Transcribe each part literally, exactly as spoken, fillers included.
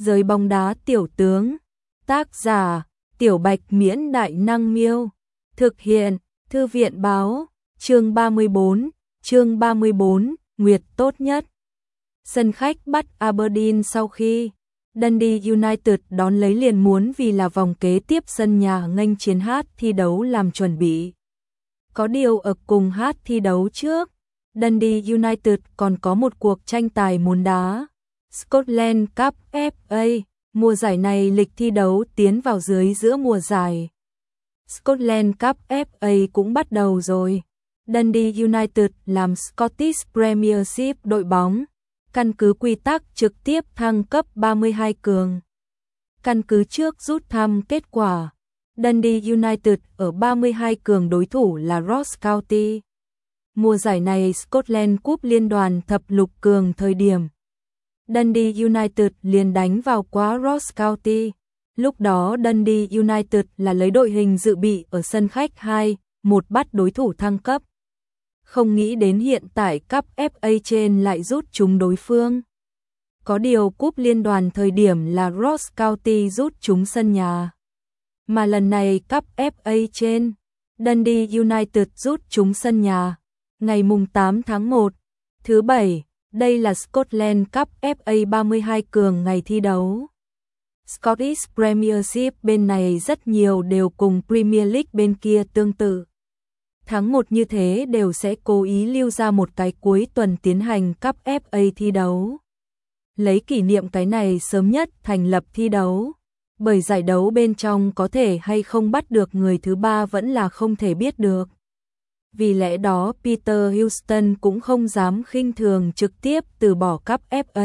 Giới bóng đá tiểu tướng. Tác giả: Tiểu Bạch Miễn Đại Năng Miêu. Thực hiện: Thư viện Báo. Chương ba mươi bốn. Chương ba mươi bốn. Nguyệt tốt nhất. Sân khách bắt Aberdeen sau khi Dundee United đón lấy liền muốn vì là vòng kế tiếp sân nhà nghênh chiến hát thi đấu làm chuẩn bị. Có điều ở cùng hát thi đấu trước, Dundee United còn có một cuộc tranh tài muốn đá. Scotland Cup ép a, mùa giải này lịch thi đấu tiến vào dưới giữa mùa giải. Scotland Cup ép a cũng bắt đầu rồi. Dundee United làm Scottish Premiership đội bóng, căn cứ quy tắc trực tiếp thăng cấp ba mươi hai cường. Căn cứ trước rút thăm kết quả, Dundee United ở ba mươi hai cường đối thủ là Ross County. Mùa giải này Scotland Cup liên đoàn thập lục cường thời điểm Dundee United liền đánh vào quá Ross County. Lúc đó Dundee United là lấy đội hình dự bị ở sân khách hai một bắt đối thủ thăng cấp. Không nghĩ đến hiện tại Cup ép a trên lại rút chúng đối phương. Có điều cúp liên đoàn thời điểm là Ross County rút chúng sân nhà. Mà lần này Cup ép a trên, Dundee United rút chúng sân nhà. Ngày mùng tám tháng một, thứ bảy, đây là Scotland Cup ép a ba mươi hai cường ngày thi đấu. Scottish Premiership bên này rất nhiều đều cùng Premier League bên kia tương tự. Tháng một như thế đều sẽ cố ý lưu ra một cái cuối tuần tiến hành Cup ép a thi đấu. Lấy kỷ niệm cái này sớm nhất thành lập thi đấu. Bởi giải đấu bên trong có thể hay không bắt được người thứ ba vẫn là không thể biết được. Vì lẽ đó Peter Houston cũng không dám khinh thường trực tiếp từ bỏ Cup ép a.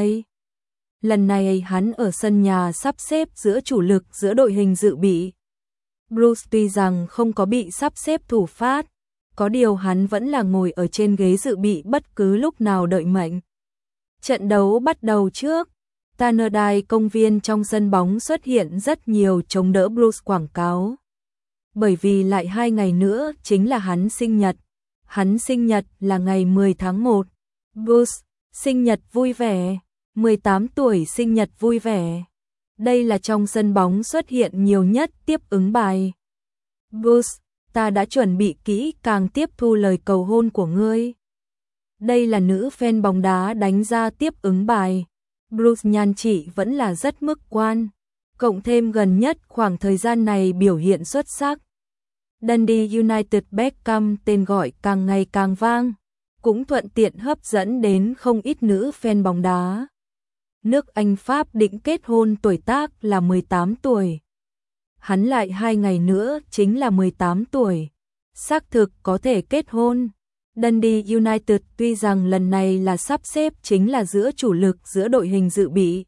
Lần này hắn ở sân nhà sắp xếp giữa chủ lực giữa đội hình dự bị. Bruce tuy rằng không có bị sắp xếp thủ phát, có điều hắn vẫn là ngồi ở trên ghế dự bị bất cứ lúc nào đợi mệnh. Trận đấu bắt đầu trước, Tannadice công viên trong sân bóng xuất hiện rất nhiều chống đỡ Bruce quảng cáo. Bởi vì lại hai ngày nữa chính là hắn sinh nhật. Hắn sinh nhật là ngày mười tháng một. Bruce, sinh nhật vui vẻ. mười tám tuổi sinh nhật vui vẻ. Đây là trong sân bóng xuất hiện nhiều nhất tiếp ứng bài. Bruce, ta đã chuẩn bị kỹ càng tiếp thu lời cầu hôn của ngươi. Đây là nữ fan bóng đá đánh ra tiếp ứng bài. Bruce nhan trị vẫn là rất mức quan. Cộng thêm gần nhất khoảng thời gian này biểu hiện xuất sắc. Dundee United Beckham tên gọi càng ngày càng vang. Cũng thuận tiện hấp dẫn đến không ít nữ fan bóng đá. Nước Anh Pháp định kết hôn tuổi tác là mười tám tuổi. Hắn lại hai ngày nữa chính là mười tám tuổi. Xác thực có thể kết hôn. Dundee United tuy rằng lần này là sắp xếp chính là giữa chủ lực giữa đội hình dự bị.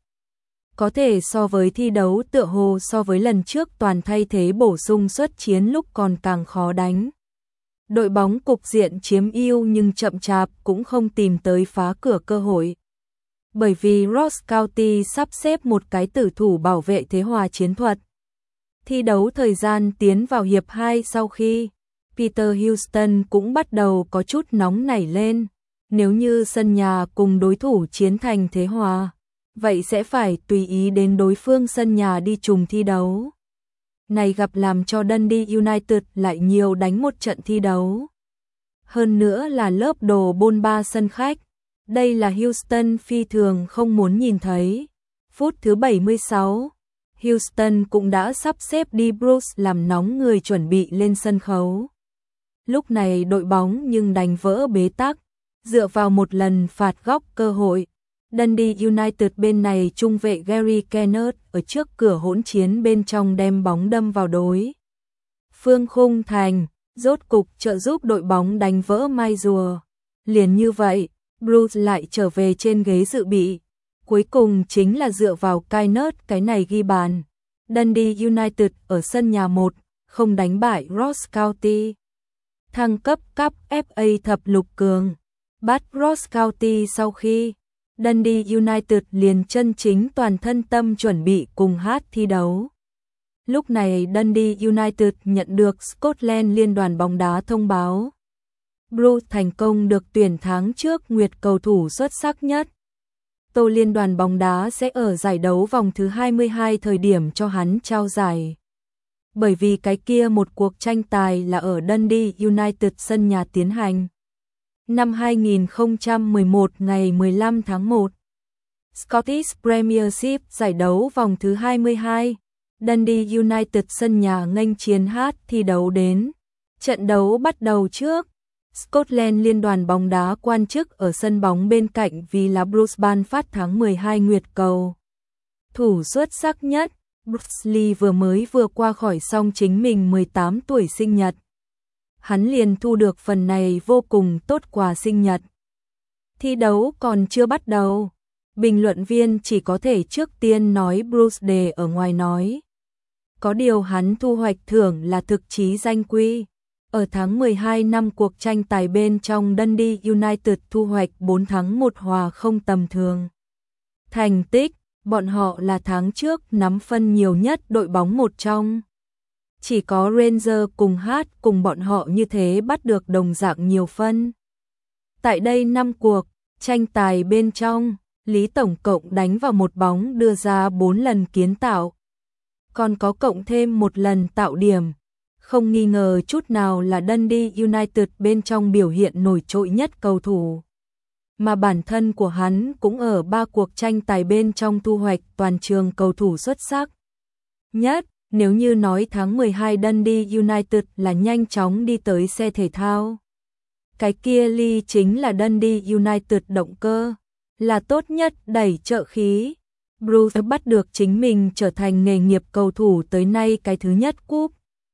Có thể so với thi đấu tựa hồ so với lần trước toàn thay thế bổ sung xuất chiến lúc còn càng khó đánh. Đội bóng cục diện chiếm ưu nhưng chậm chạp cũng không tìm tới phá cửa cơ hội. Bởi vì Ross County sắp xếp một cái tử thủ bảo vệ thế hòa chiến thuật. Thi đấu thời gian tiến vào hiệp hai sau khi Peter Houston cũng bắt đầu có chút nóng nảy lên. Nếu như sân nhà cùng đối thủ chiến thành thế hòa, vậy sẽ phải tùy ý đến đối phương sân nhà đi trùng thi đấu. Này gặp làm cho Dundee United lại nhiều đánh một trận thi đấu. Hơn nữa là lớp đồ bôn ba sân khách. Đây là Houston phi thường không muốn nhìn thấy. Phút thứ bảy mươi sáu, Houston cũng đã sắp xếp đi Bruce làm nóng người chuẩn bị lên sân khấu. Lúc này đội bóng nhưng đánh vỡ bế tắc, dựa vào một lần phạt góc cơ hội. Dundee United bên này trung vệ Gary Kennard ở trước cửa hỗn chiến bên trong đem bóng đâm vào đối phương khung thành, rốt cục trợ giúp đội bóng đánh vỡ mai rùa. Liền như vậy, Bruce lại trở về trên ghế dự bị. Cuối cùng chính là dựa vào Kennard cái này ghi bàn. Dundee United ở sân nhà một không đánh bại Ross County. Thăng cấp Cup ép a thập lục cường. Bắt Ross County sau khi Dundee United liền chân chính toàn thân tâm chuẩn bị cùng hát thi đấu. Lúc này Dundee United nhận được Scotland Liên đoàn bóng đá thông báo. Bruce thành công được tuyển tháng trước Nguyệt cầu thủ xuất sắc nhất. Tô Liên đoàn bóng đá sẽ ở giải đấu vòng thứ hai mươi hai thời điểm cho hắn trao giải. Bởi vì cái kia một cuộc tranh tài là ở Dundee United sân nhà tiến hành. Năm hai nghìn không trăm mười một ngày mười lăm tháng một, Scottish Premiership giải đấu vòng thứ hai mươi hai, Dundee United sân nhà nghênh chiến Hearts thi đấu đến. Trận đấu bắt đầu trước, Scotland Liên đoàn bóng đá quan chức ở sân bóng bên cạnh vì là Bruce ban phát tháng mười hai nguyệt cầu. Thủ xuất sắc nhất, Bruce Lee vừa mới vừa qua khỏi xong chính mình mười tám tuổi sinh nhật. Hắn liền thu được phần này vô cùng tốt quà sinh nhật. Thi đấu còn chưa bắt đầu, bình luận viên chỉ có thể trước tiên nói Bruce đề ở ngoài nói. Có điều hắn thu hoạch thưởng là thực chí danh quy. Ở tháng mười hai năm cuộc tranh tài bên trong Dundee United thu hoạch bốn thắng một hòa không tầm thường. Thành tích, bọn họ là tháng trước nắm phân nhiều nhất đội bóng một trong. Chỉ có Rangers cùng Hearts cùng bọn họ như thế bắt được đồng dạng nhiều phân. Tại đây năm cuộc tranh tài bên trong, Lý tổng cộng đánh vào một bóng đưa ra bốn lần kiến tạo. Còn có cộng thêm một lần tạo điểm. Không nghi ngờ chút nào là Dundee United bên trong biểu hiện nổi trội nhất cầu thủ. Mà bản thân của hắn cũng ở ba cuộc tranh tài bên trong thu hoạch toàn trường cầu thủ xuất sắc nhất. Nếu như nói tháng mười hai Dundee United là nhanh chóng đi tới xe thể thao, cái kia Lee chính là Dundee United động cơ, là tốt nhất đẩy trợ khí. Bruce bắt được chính mình trở thành nghề nghiệp cầu thủ tới nay cái thứ nhất cúp.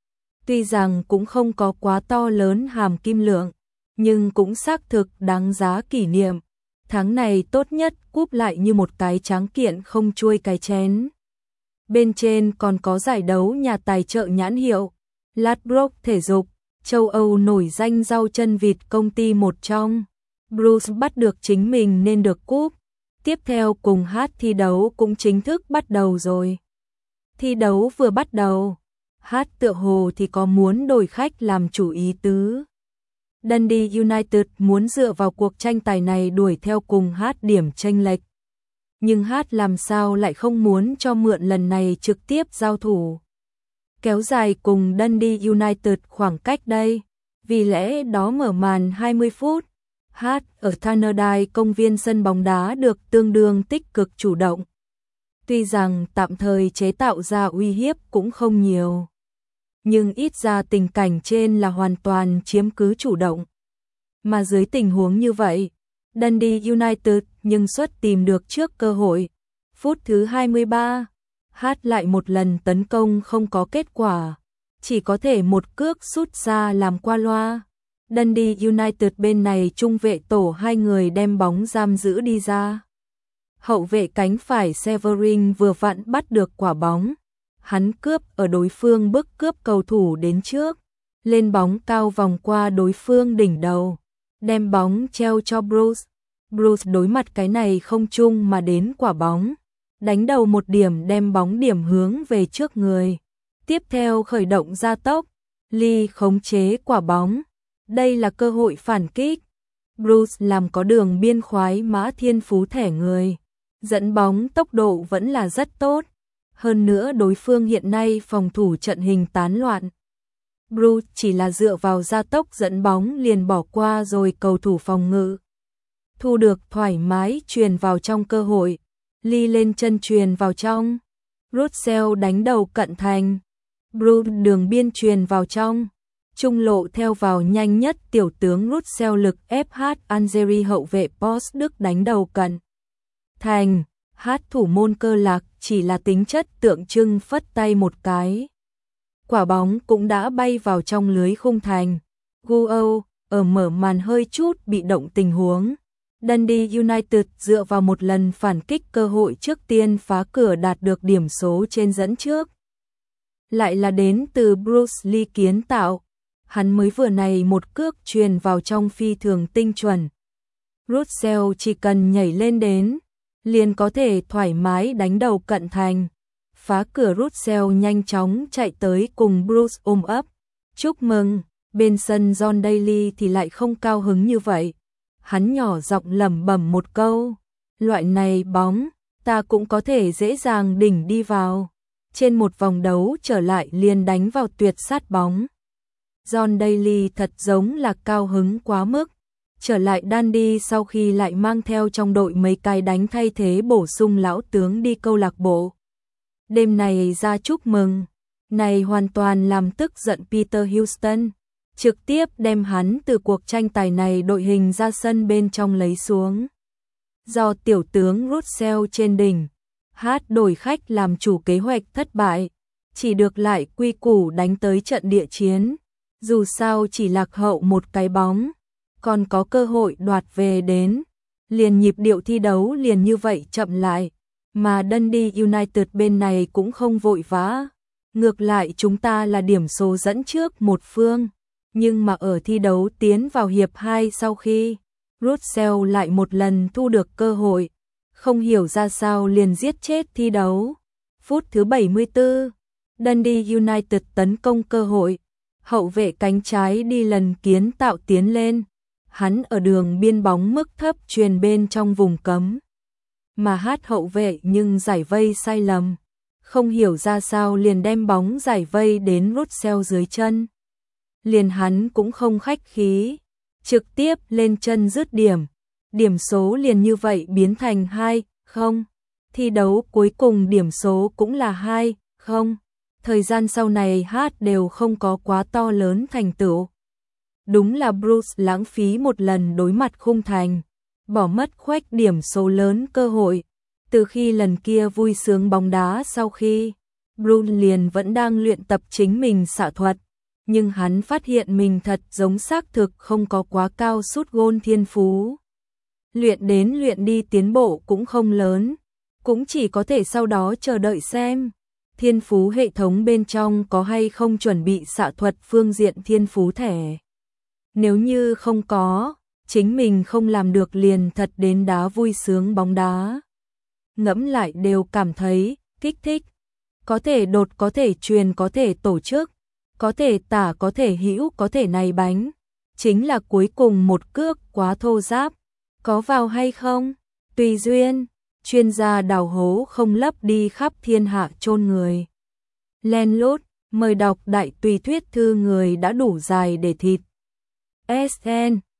Tuy rằng cũng không có quá to lớn hàm kim lượng, nhưng cũng xác thực đáng giá kỷ niệm. Tháng này tốt nhất cúp lại như một cái tráng kiện không chuôi cái chén. Bên trên còn có giải đấu nhà tài trợ nhãn hiệu Ladbrokes thể dục, châu Âu nổi danh rau chân vịt công ty một trong. Bruce bắt được chính mình nên được cúp. Tiếp theo cùng Hearts thi đấu cũng chính thức bắt đầu rồi. Thi đấu vừa bắt đầu, Hearts tựa hồ thì có muốn đổi khách làm chủ ý tứ. Dundee United muốn dựa vào cuộc tranh tài này đuổi theo cùng Hearts điểm chênh lệch. Nhưng Hearts làm sao lại không muốn cho mượn lần này trực tiếp giao thủ. Kéo dài cùng Dundee United khoảng cách đây, vì lẽ đó mở màn hai mươi phút. Hearts ở Tannadice công viên sân bóng đá được tương đương tích cực chủ động. Tuy rằng tạm thời chế tạo ra uy hiếp cũng không nhiều, nhưng ít ra tình cảnh trên là hoàn toàn chiếm cứ chủ động. Mà dưới tình huống như vậy, Dundee United nhưng xuất tìm được trước cơ hội. Phút thứ hai mươi ba, Hearts lại một lần tấn công không có kết quả, chỉ có thể một cước sút ra làm qua loa. Dundee United bên này trung vệ tổ hai người đem bóng giam giữ đi ra. Hậu vệ cánh phải Severin vừa vặn bắt được quả bóng. Hắn cướp ở đối phương bức cướp cầu thủ đến trước. Lên bóng cao vòng qua đối phương đỉnh đầu. Đem bóng treo cho Bruce. Bruce đối mặt cái này không chung mà đến quả bóng. Đánh đầu một điểm đem bóng điểm hướng về trước người. Tiếp theo khởi động gia tốc. Lee khống chế quả bóng. Đây là cơ hội phản kích. Bruce làm có đường biên khoái mã thiên phú thẻ người. Dẫn bóng tốc độ vẫn là rất tốt. Hơn nữa đối phương hiện nay phòng thủ trận hình tán loạn. Bruce chỉ là dựa vào gia tốc dẫn bóng liền bỏ qua rồi cầu thủ phòng ngự. Thu được thoải mái truyền vào trong cơ hội. Lee lên chân truyền vào trong. Russell đánh đầu cận thành. Bruce đường biên truyền vào trong. Trung lộ theo vào nhanh nhất tiểu tướng Russell lực ép hát Algeria hậu vệ Post Đức đánh đầu cận thành. Hát thủ môn Cơ Lạc chỉ là tính chất tượng trưng phất tay một cái. Quả bóng cũng đã bay vào trong lưới khung thành. Guo ở mở màn hơi chút bị động tình huống. Dundee United dựa vào một lần phản kích cơ hội trước tiên phá cửa đạt được điểm số trên dẫn trước. Lại là đến từ Bruce Lee kiến tạo. Hắn mới vừa này một cước truyền vào trong phi thường tinh chuẩn. Russell chỉ cần nhảy lên đến, liền có thể thoải mái đánh đầu cận thành. Phá cửa Russell nhanh chóng chạy tới cùng Bruce ôm ấp. Chúc mừng, bên sân John Daly thì lại không cao hứng như vậy. Hắn nhỏ giọng lẩm bẩm một câu. Loại này bóng, ta cũng có thể dễ dàng đỉnh đi vào. Trên một vòng đấu trở lại liền đánh vào tuyệt sát bóng. John Daly thật giống là cao hứng quá mức. Trở lại Dundee sau khi lại mang theo trong đội mấy cái đánh thay thế bổ sung lão tướng đi câu lạc bộ. Đêm này ra chúc mừng, này hoàn toàn làm tức giận Peter Houston, trực tiếp đem hắn từ cuộc tranh tài này đội hình ra sân bên trong lấy xuống. Do tiểu tướng Russell trên đỉnh, hát đổi khách làm chủ kế hoạch thất bại, chỉ được lại quy củ đánh tới trận địa chiến, dù sao chỉ lạc hậu một cái bóng, còn có cơ hội đoạt về đến, liền nhịp điệu thi đấu liền như vậy chậm lại, mà Dundee United bên này cũng không vội vã, ngược lại chúng ta là điểm số dẫn trước một phương, nhưng mà ở thi đấu tiến vào hiệp hai sau khi Russell lại một lần thu được cơ hội, không hiểu ra sao liền giết chết thi đấu. Phút thứ bảy mươi tư, Dundee United tấn công cơ hội, hậu vệ cánh trái đi lần kiến tạo tiến lên, hắn ở đường biên bóng mức thấp truyền bên trong vùng cấm. Mà hát hậu vệ nhưng giải vây sai lầm, không hiểu ra sao liền đem bóng giải vây đến Russell dưới chân. Liền hắn cũng không khách khí, trực tiếp lên chân dứt điểm, điểm số liền như vậy biến thành hai không. Thi đấu cuối cùng điểm số cũng là hai không. Thời gian sau này hát đều không có quá to lớn thành tựu. Đúng là Bruce lãng phí một lần đối mặt khung thành, bỏ mất khoách điểm số lớn cơ hội. Từ khi lần kia vui sướng bóng đá sau khi, Bruce liền vẫn đang luyện tập chính mình xạ thuật, nhưng hắn phát hiện mình thật giống xác thực không có quá cao sút gôn thiên phú. Luyện đến luyện đi tiến bộ cũng không lớn, cũng chỉ có thể sau đó chờ đợi xem thiên phú hệ thống bên trong có hay không chuẩn bị xạ thuật phương diện thiên phú thẻ. Nếu như không có, chính mình không làm được liền thật đến đá vui sướng bóng đá. Ngẫm lại đều cảm thấy kích thích, có thể đột có thể truyền có thể tổ chức, có thể tả có thể hữu có thể này bánh, chính là cuối cùng một cước quá thô ráp, có vào hay không, tùy duyên, chuyên gia đào hố không lấp đi khắp thiên hạ chôn người. Len lút, mời đọc đại tùy thuyết thư người đã đủ dài để thịt. ét en